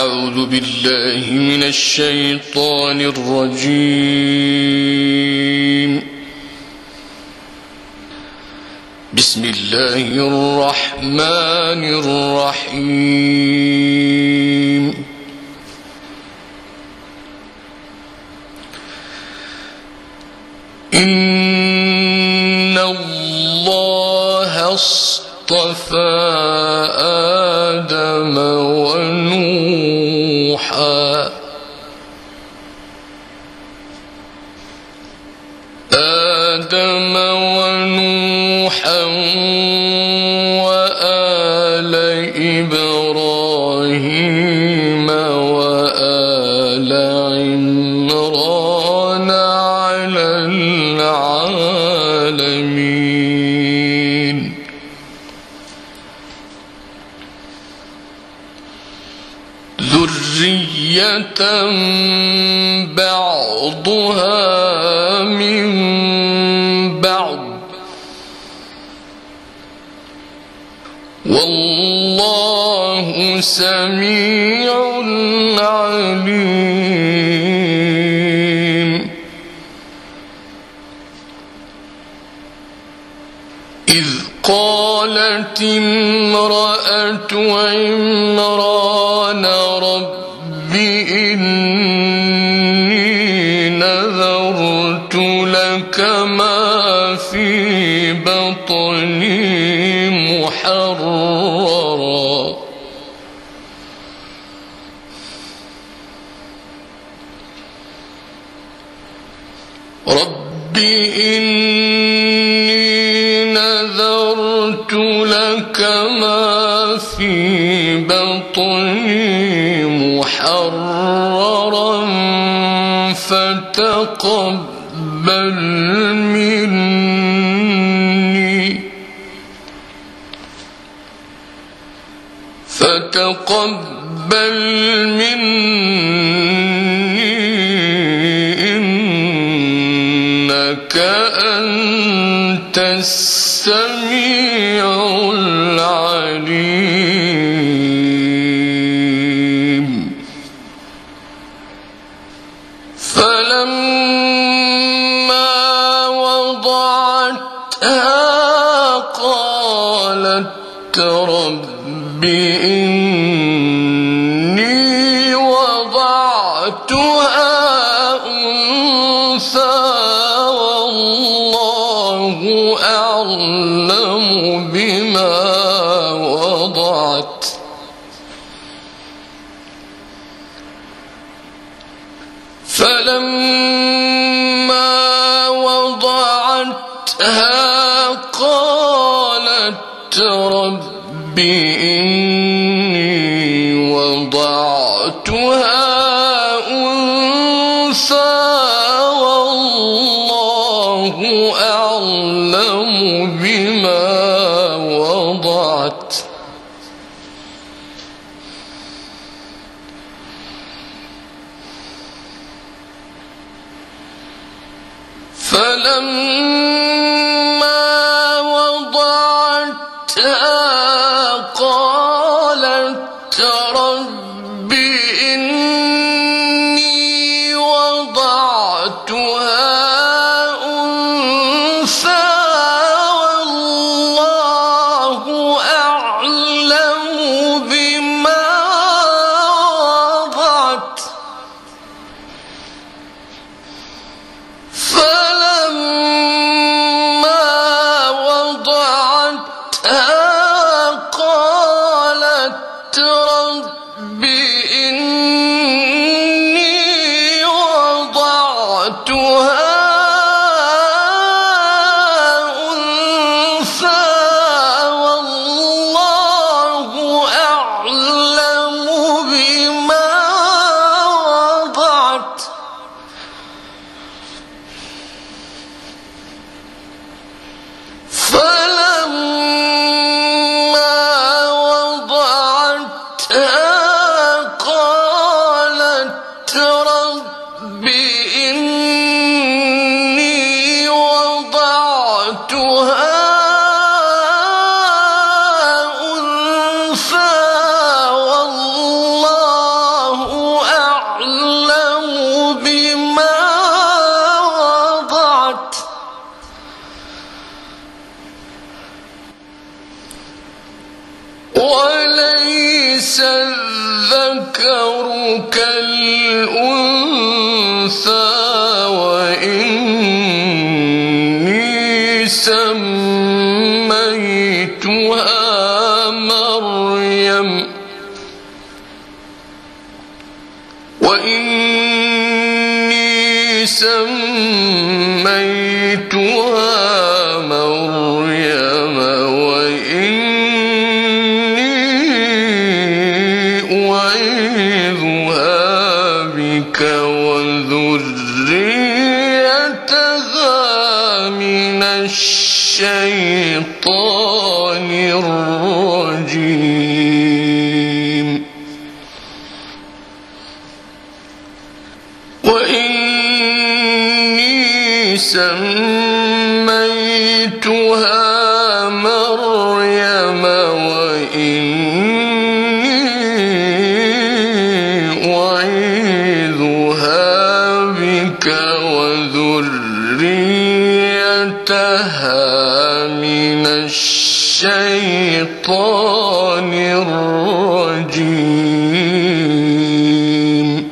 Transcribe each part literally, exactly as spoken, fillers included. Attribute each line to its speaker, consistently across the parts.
Speaker 1: أعوذ بالله من الشيطان الرجيم. بسم الله الرحمن الرحيم. إن الله اصطفى آدم ونوحا آدم ونوحا وآل إبراهيم وآل عمران على العالمين. ذرية بعضها من بعض والله سميع عليم. إذ قالت امرأة عمران رب إني نذرت لك ما في بطني محررا رب إني نذرت لك ما في بطني محررا فتقبل مني فتقبل مني إنك أنت السميع العليم. فلما وضعتها قالت رب إني وضعتها أنثى والله أعلم بما وضعت فلما وضعتها قالت رب إني وضعتها أنثى والله أعلم بما وضعت فلما وضعتها قالت رب إني وضعتها أنثى والله أعلم بما وضعت فلما وضعتها قالت رب إني وضعتها أنثى والله أعلم بما وضعت فلما وليس الذكر كالأنثى وإني سميتها مريم وإني سميتها مريم وإني أعيذها بك وذريتها من الشيطان الرجيم وإني سميتها مريم وإني أعيذها بك وذريتها من الشيطان الرجيم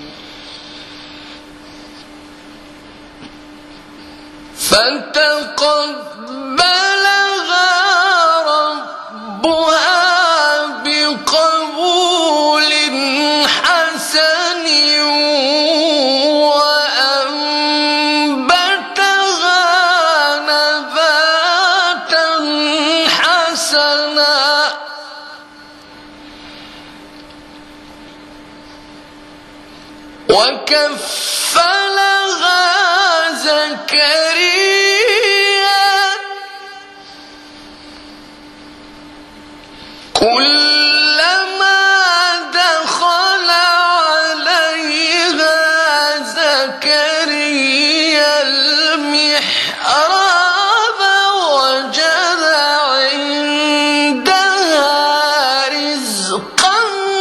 Speaker 1: فتقبلها ربها بقبول حسن وأنبتها نباتا حسنا وكفلها زكريا كلما دخل عليها زكريا المحراب وجد عندها رزقا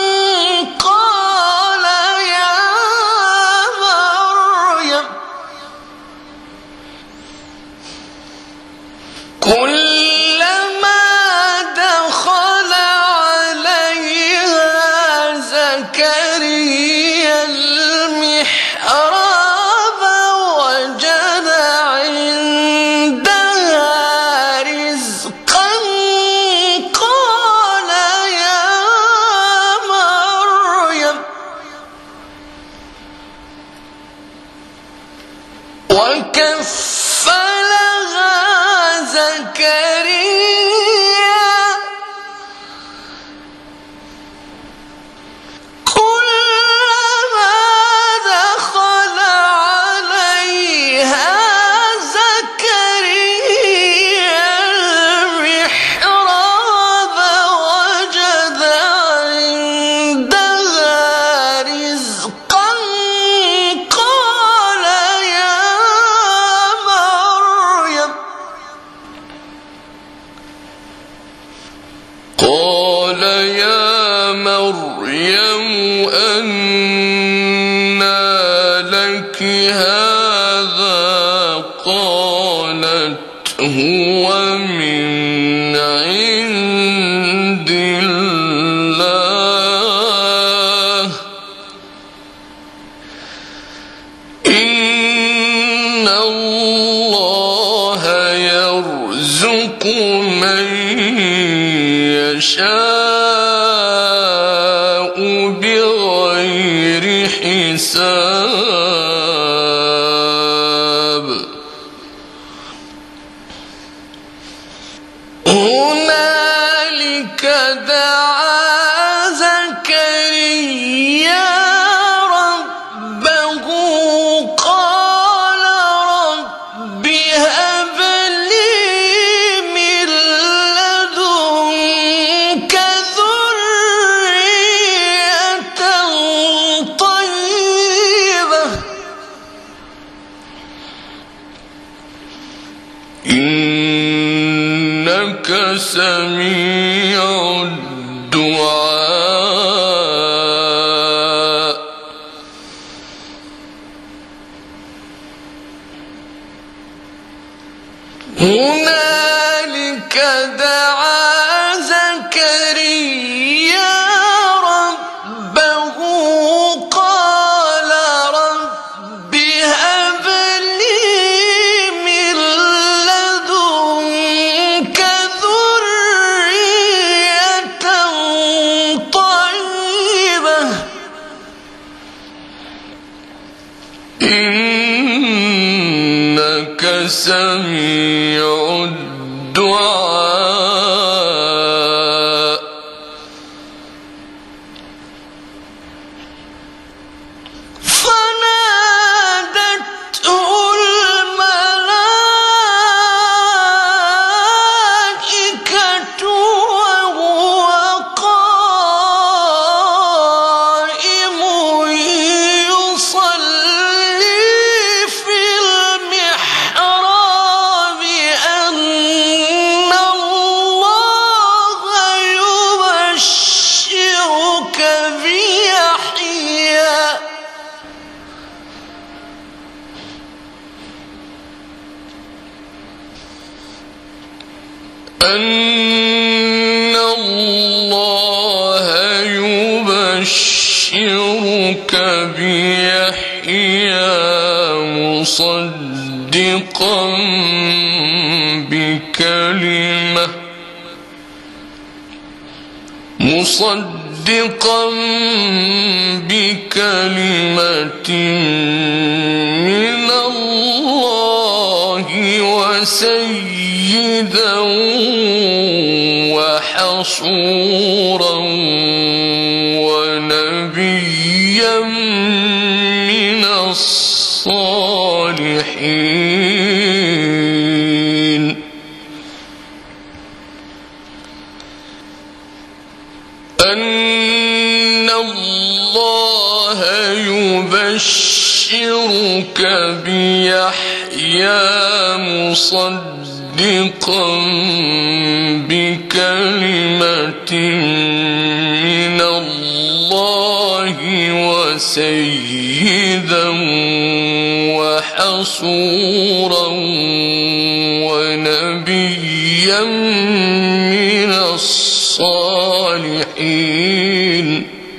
Speaker 1: قال يا مريم كلما دخل عليها زكريا المحراب وجد عندها رزقا قال يا مريم وكفلها زكريا كلما دخل عليها زكريا المحراب وجد عندها رزقا قال يا مريم قال يا مريم أنى لك هذا قالت هو من عند الله إن الله يرزق من يشاء بغير حساب هنالك دعا زكريا ربه قال رب هب لي من لدنك ذرية طيبة إنك سميع الدعاء هنالك دعا زكريا سميع الدعاء فنادته الملائكة وهو قائم يصلي في المحراب أن الله يبشرك بيحيى أن الله يبشرك بيحيى مصدقا بكلمة مصدقا بكلمة من الله وسيدا وحصورا ونبيا من الصالحين أن الله يبشرك بيحيى مصدقا بكلمة من الله وسيدا وحصورا ونبيا من الصالحين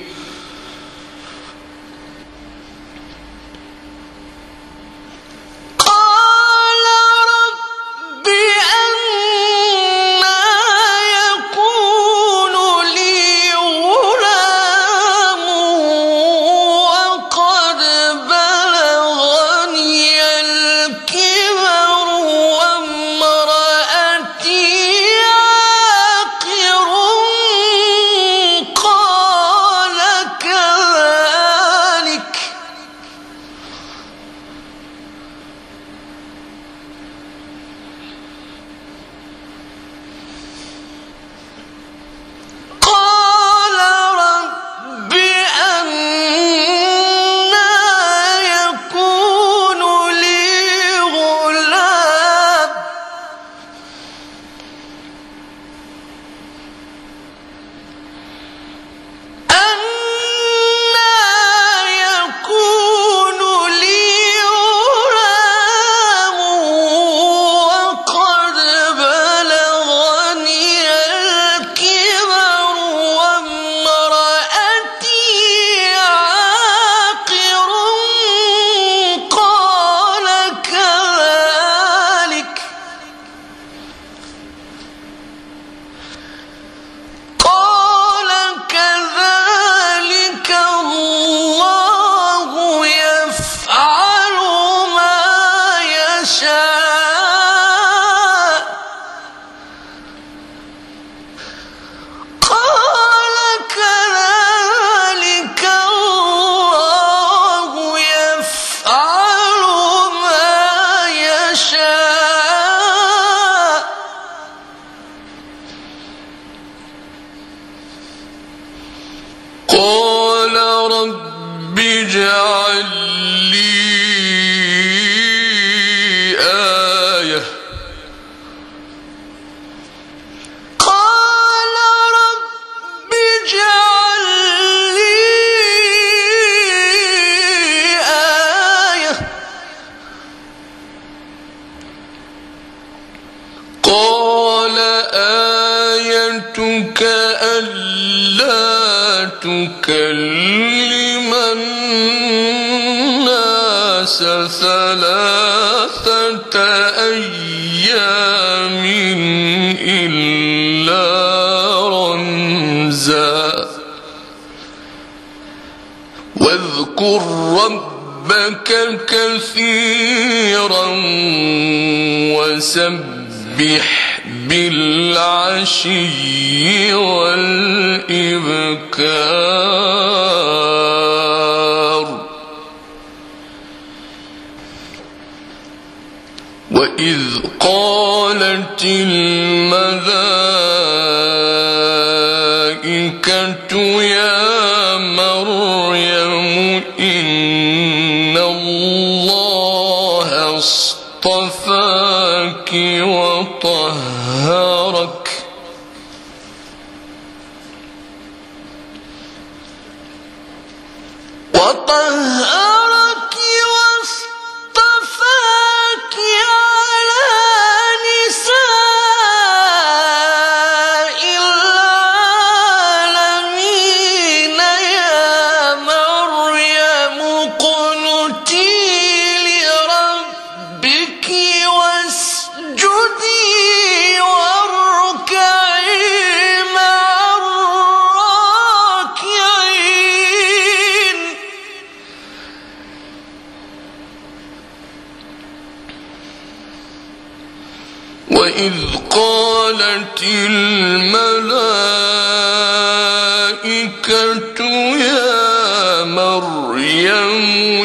Speaker 1: قال رب اجعل لي آية قال رب اجعل لي آية قال آيتك ألا تكلم الناس ثلاثة أيام إلا رمزا واذكر ربك ربك كثيرا وسبح بالعشي والإبكار وإذ قالت الملائكة يا مريم إن الله اصطفاك وطهرك وطهرك واصطفاك على نساء العالمين يا مريم اقنتي لربك واسجدي واركعي مع الراكعين وإذ قالت الملائكة يا مريم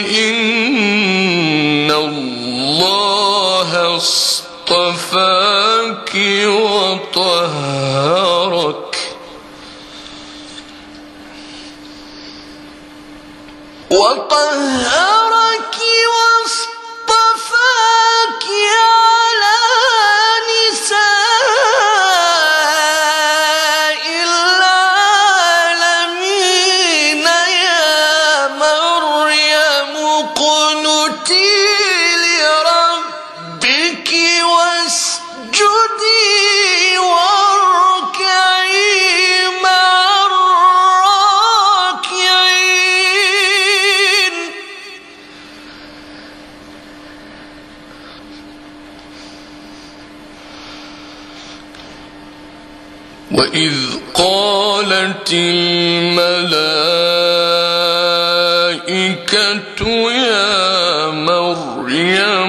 Speaker 1: إن الله اصطفاك وطهرك وطهرك واصطفاك على نساء العالمين يا مريم اقنتي لربك واسجدي واركعي مع الراكعين وإذ قالت الملائكة يا مريم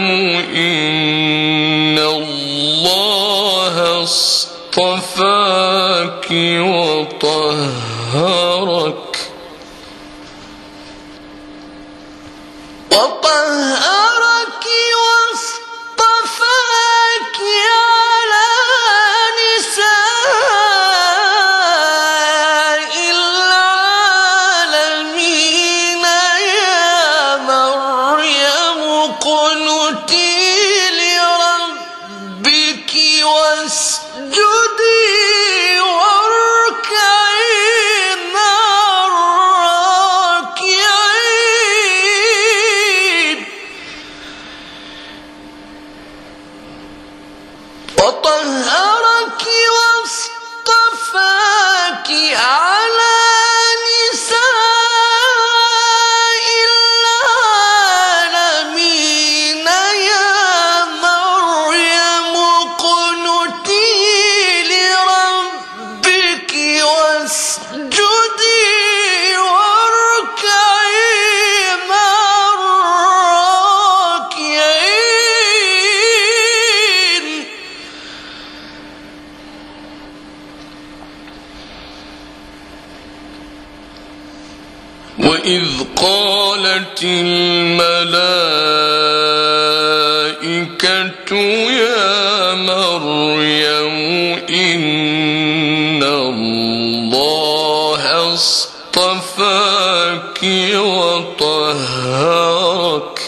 Speaker 1: إن الله اصطفاك وطهرك وطهرك واصطفاك على نساء العالمين يا مريم اقنتي لربك واسجدي واركعي مع الراكعين وطهرك واصطفاك على نساء العالمين يا مريم اقنتي لربك واسجدي واركعي مع الراكعين وإذ قالت الملائكة يا مريم إن الله اصطفاك وطهرك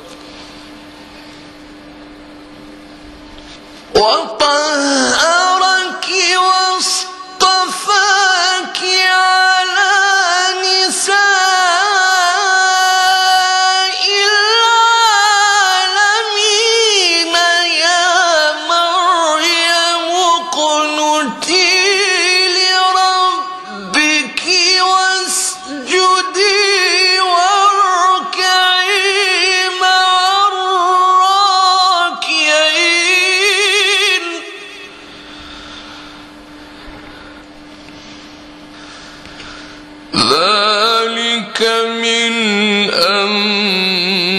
Speaker 1: وطهرك واصطفاك على نساء العالمين يا مريم اقنتي لربك واسجدي واركعي مع الراكعين ذلك من أنباء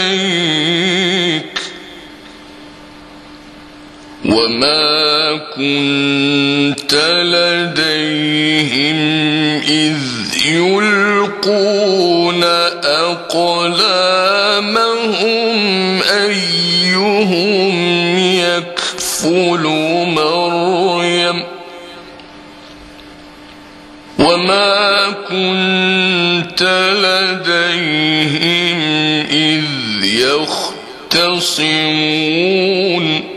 Speaker 1: إليك وما كنت لديهم إذ يلقون أقلامهم أيهم يكفل مريم وما كنت لديهم إذ يختصمون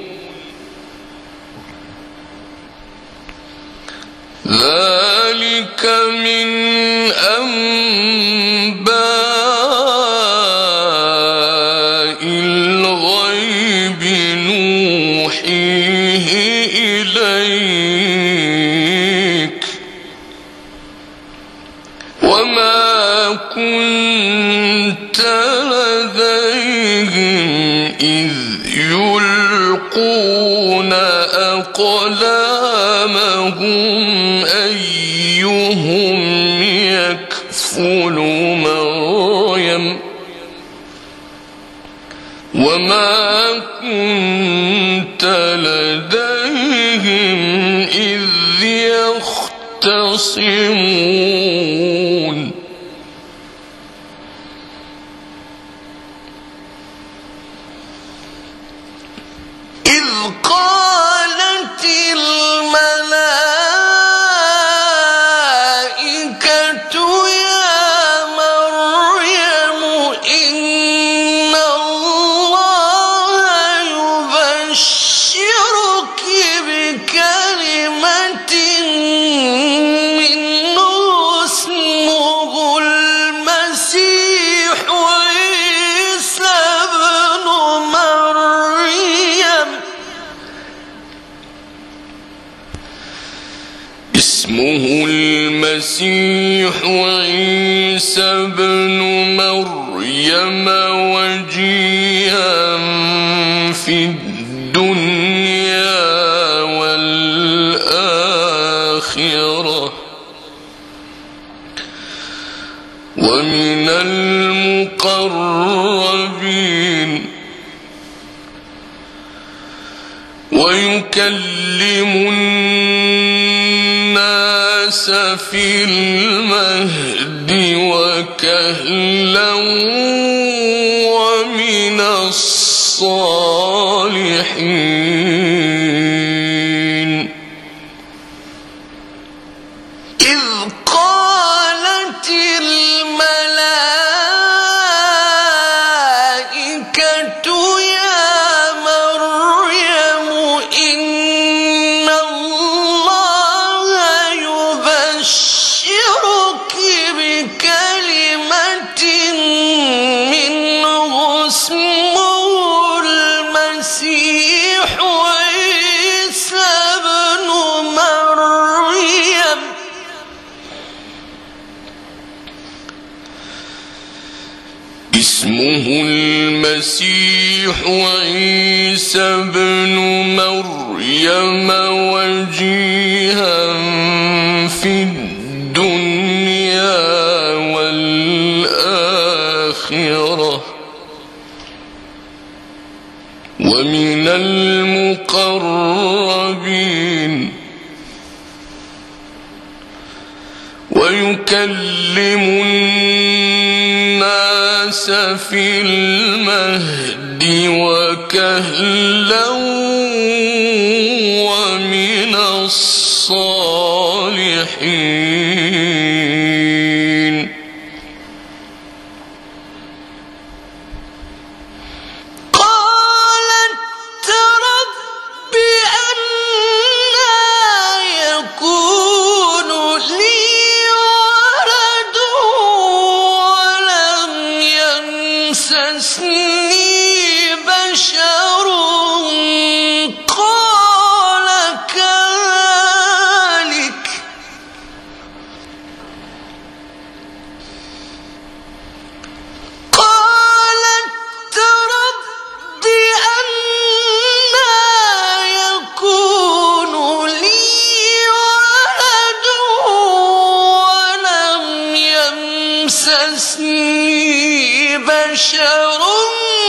Speaker 1: ذلك من أنباء الغيب نوحيه إليك وما كنت لديهم إذ يلقون أقلامهم أيهم يكفل مريم وما كنت لديهم إذ يختصمون إذ قالت الملائكة يا مريم إن الله يبشرك بكلمة منه اسمه المسيح عيسى ابن مريم اسمه المسيح عيسى ابن مريم وجيها في الدنيا والآخرة ومن المقربين ويكلم الناس في المهد وكهلا ومن الصالحين إذ قالت الملائكة يا مريم إن الله يبشرك بكلمة منه اسمه المسيح عيسى ابن مريم اسمه المسيح عيسى ابن مريم وجيها في الدنيا والآخرة ومن المقربين ويكلم الناس في المهد وكهلا ومن الصالحين قالت رب أنى يكون لي ولد ولم يمسسني بشر قال كذلك قالت رب أنى يكون لي ولد ولم يمسسني بشر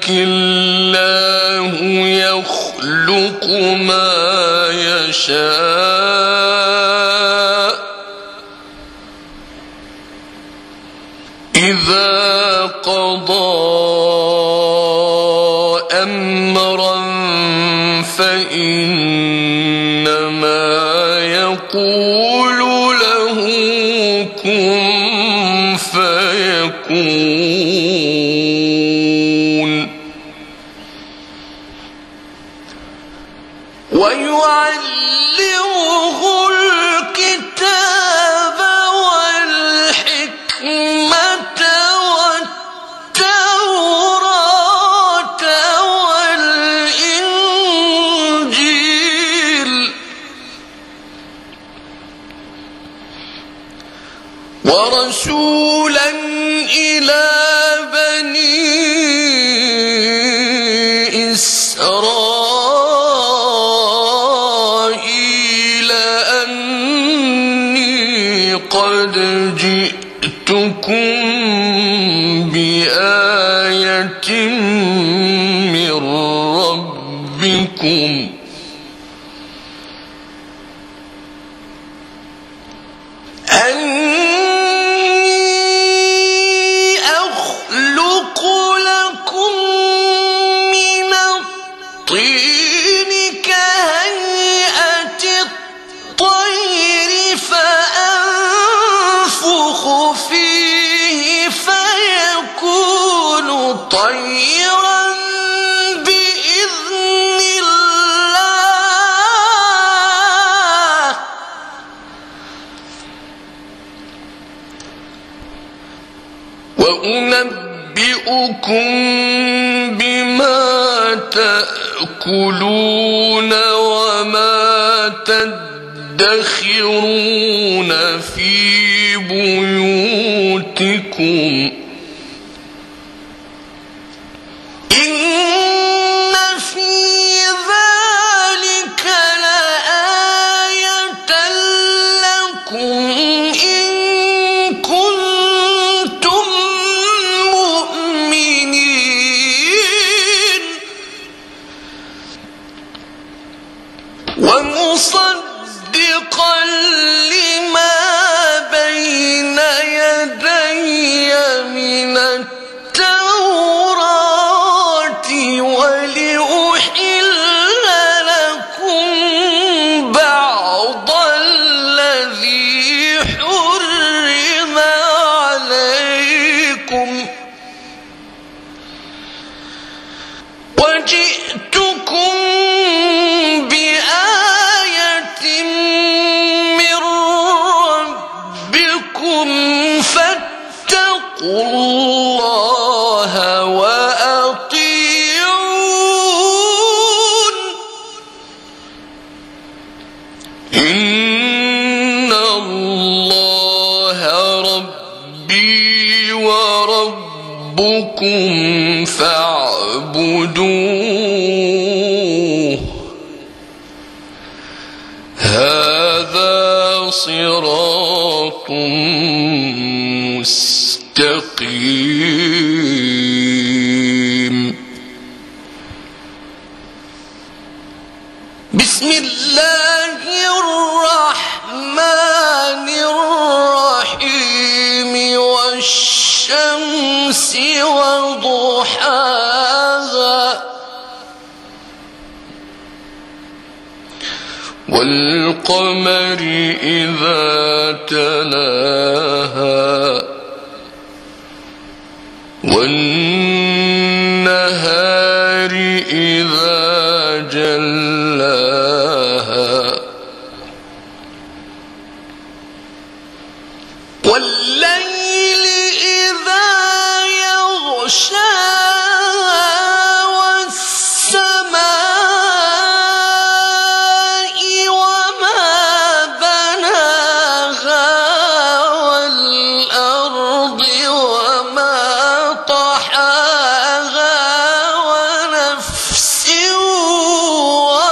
Speaker 1: الله يخلق ما يشاء إذا قضى أمرا فإنما يقول له كن فيكون ويعلمه الكتاب والحكمة والتوراة والإنجيل ورسولا إلى بني إسرائيل أني قد جئتكم بآية من ربكم طيرا بإذن الله وأنبئكم بما تأكلون وما تدخرون في بيوتكم ومصدقا لما بين يدي من التوراة ولأحل لكم بعض الذي حرم عليكم وجئتكم فاتقوا الله وأطيعون إن الله ربي وربكم فاعبدوه هذا صراط مستقيم. بسم الله الرحمن الرحيم والشمس وضحاها والقمر إذا تلاها والنهار إذا جلاها والليل إذا يغشاها والسماء وما بناها والأرض وما طحاها ونفس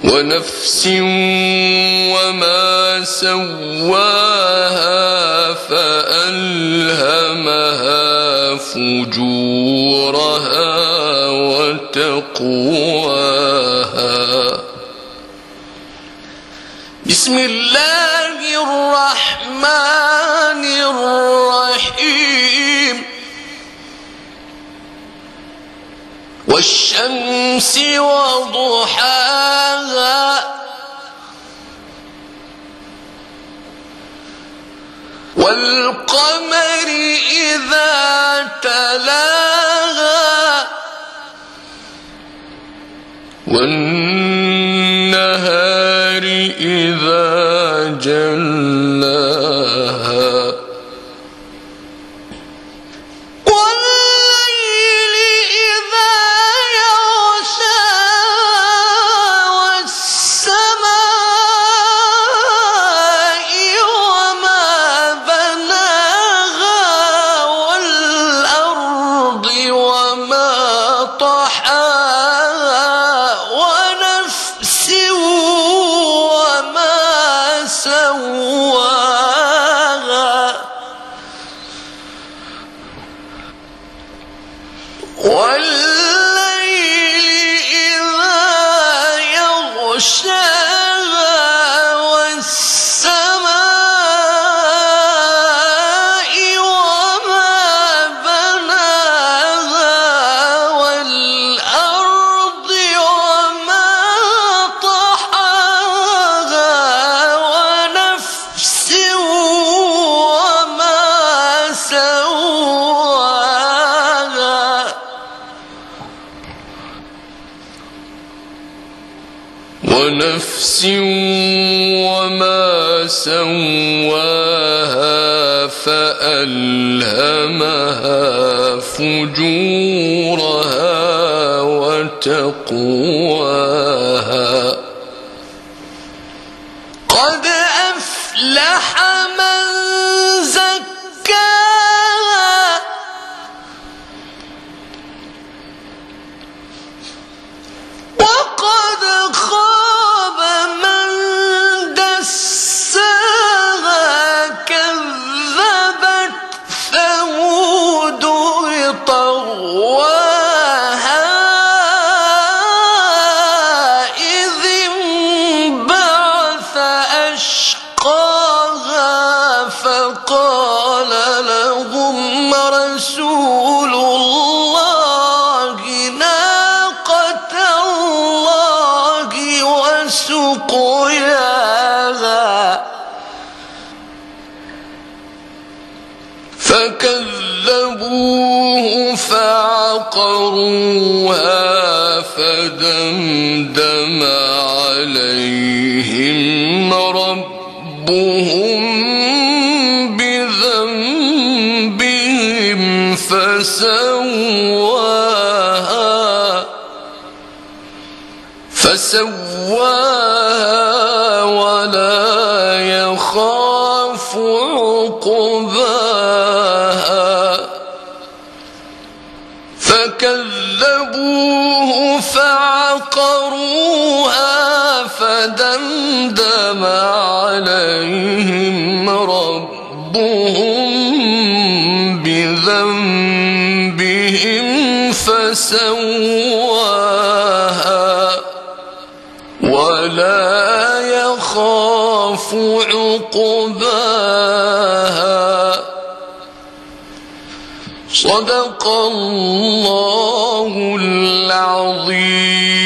Speaker 1: ونفس وما سواها فألهمها فجورها وتقواها. بسم الله الرحمن الرحيم. والشمس وضحاها والقمر إذا تلاها والنهار إذا جلاها والليل إذا يغشاها والسماء وما بناها والأرض وما طحاها ونفس وما سواها والليل إذا يغشاها والسماء وما بناها والأرض وما طحاها ونفس وما سواها ونفس وما سواها فألهمها فجورها وتقواها. قد أفلح من زكاها وقد خاب من دساها. كذبت ثمود بطغواها إذ انبعث أشقاها فقال لهم رسول الله ناقة الله وسقياها فكذبوه فعقروها فدمدم عليهم ربهم بذنبهم فسواها فسواها ولا يخاف عقباها. فكذبوه فعقروها فدمدم عليهم ربهم بذنبهم فسواها ولا يخاف عقباها. صدق الله العظيم.